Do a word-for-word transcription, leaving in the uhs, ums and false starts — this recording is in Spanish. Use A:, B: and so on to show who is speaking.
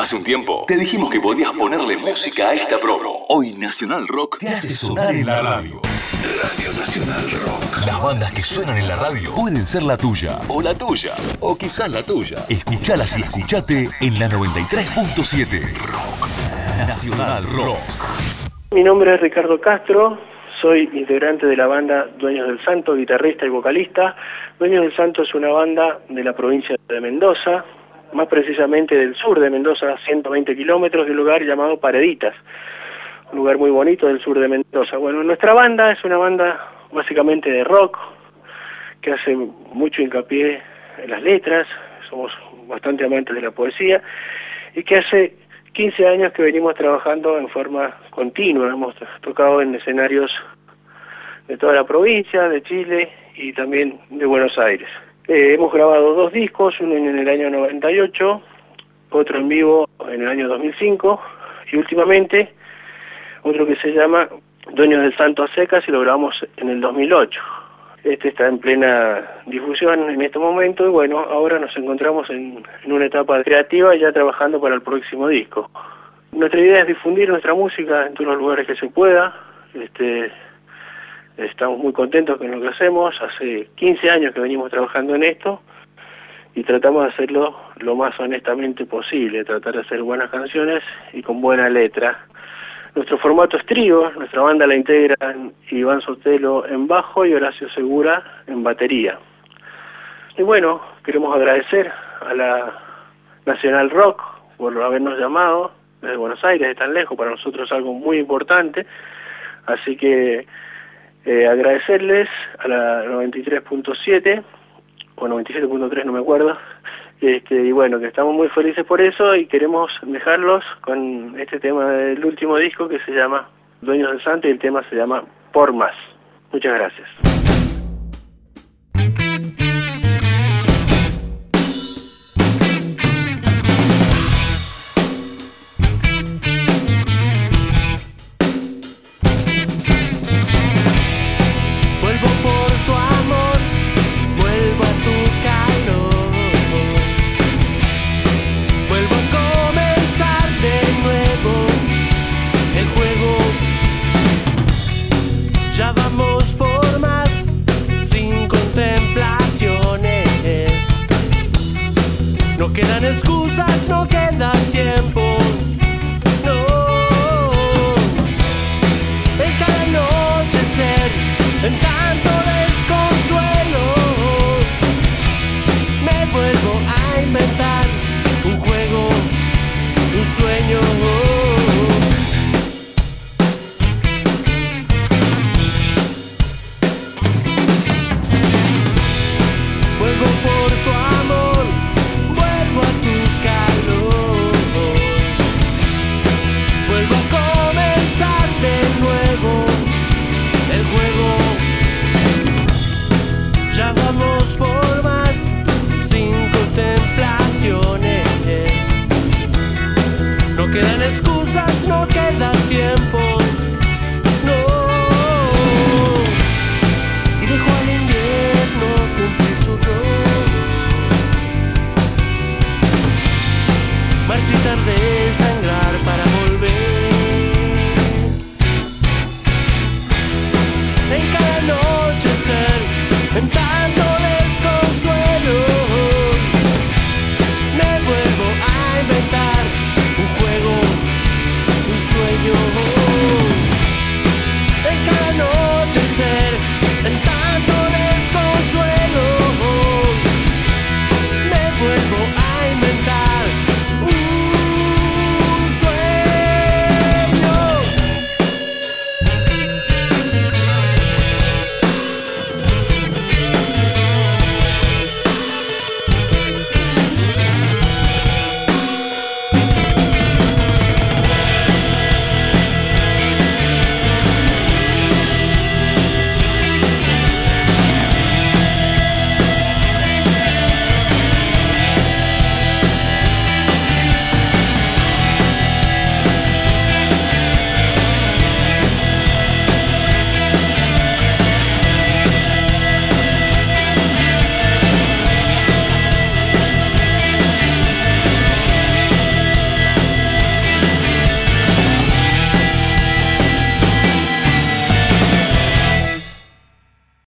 A: Hace un tiempo te dijimos que podías ponerle música a esta promo. Hoy Nacional Rock te hace sonar en la radio. Radio Nacional Rock. Las bandas que suenan en la radio pueden ser la tuya, o la tuya, o quizás la tuya. Escuchalas y escuchate en la noventa y tres punto siete. Rock Nacional Rock.
B: Mi nombre es Ricardo Castro, soy integrante de la banda Dueños del Santo, guitarrista y vocalista. Dueños del Santo es una banda de la provincia de Mendoza, más precisamente del sur de Mendoza, a ciento veinte kilómetros, de un lugar llamado Pareditas, un lugar muy bonito del sur de Mendoza. Bueno, nuestra banda es una banda básicamente de rock, que hace mucho hincapié en las letras, somos bastante amantes de la poesía, y que hace quince años que venimos trabajando en forma continua. Hemos tocado en escenarios de toda la provincia, de Chile y también de Buenos Aires. Eh, hemos grabado dos discos, uno en el año noventa y ocho, otro en vivo en el año dos mil cinco, y últimamente otro que se llama Dueños del Santo a secas, y lo grabamos en el dos mil ocho. Este está en plena difusión en este momento, y bueno, ahora nos encontramos en, en una etapa creativa, ya trabajando para el próximo disco. Nuestra idea es difundir nuestra música en todos los lugares que se pueda. Este, estamos muy contentos con lo que hacemos. Hace quince años que venimos trabajando en esto y tratamos de hacerlo lo más honestamente posible, tratar de hacer buenas canciones y con buena letra. Nuestro formato es trío, nuestra banda la integran Iván Sotelo en bajo y Horacio Segura en batería. Y bueno, queremos agradecer a la Nacional Rock por habernos llamado desde Buenos Aires, de tan lejos, para nosotros es algo muy importante, así que eh, agradecerles a la noventa y tres punto siete o noventa y siete punto tres, no me acuerdo. Este, y bueno, que estamos muy felices por eso y queremos dejarlos con este tema del último disco que se llama Dueños del Santo, y el tema se llama Por Más. Muchas gracias.
C: No quedan excusas, no queda tiempo, no. En cada anochecer, en tanto desconsuelo, me vuelvo a inventar un juego, un sueño. Vuelvo por tu amor, vuelvo a tu calor, vuelvo a comenzar de nuevo el juego. Ya vamos por más, sin contemplaciones. No quedan excusas, no queda tiempo, no. Y dejo al invierno cumplir su rol. Marchitar de sangre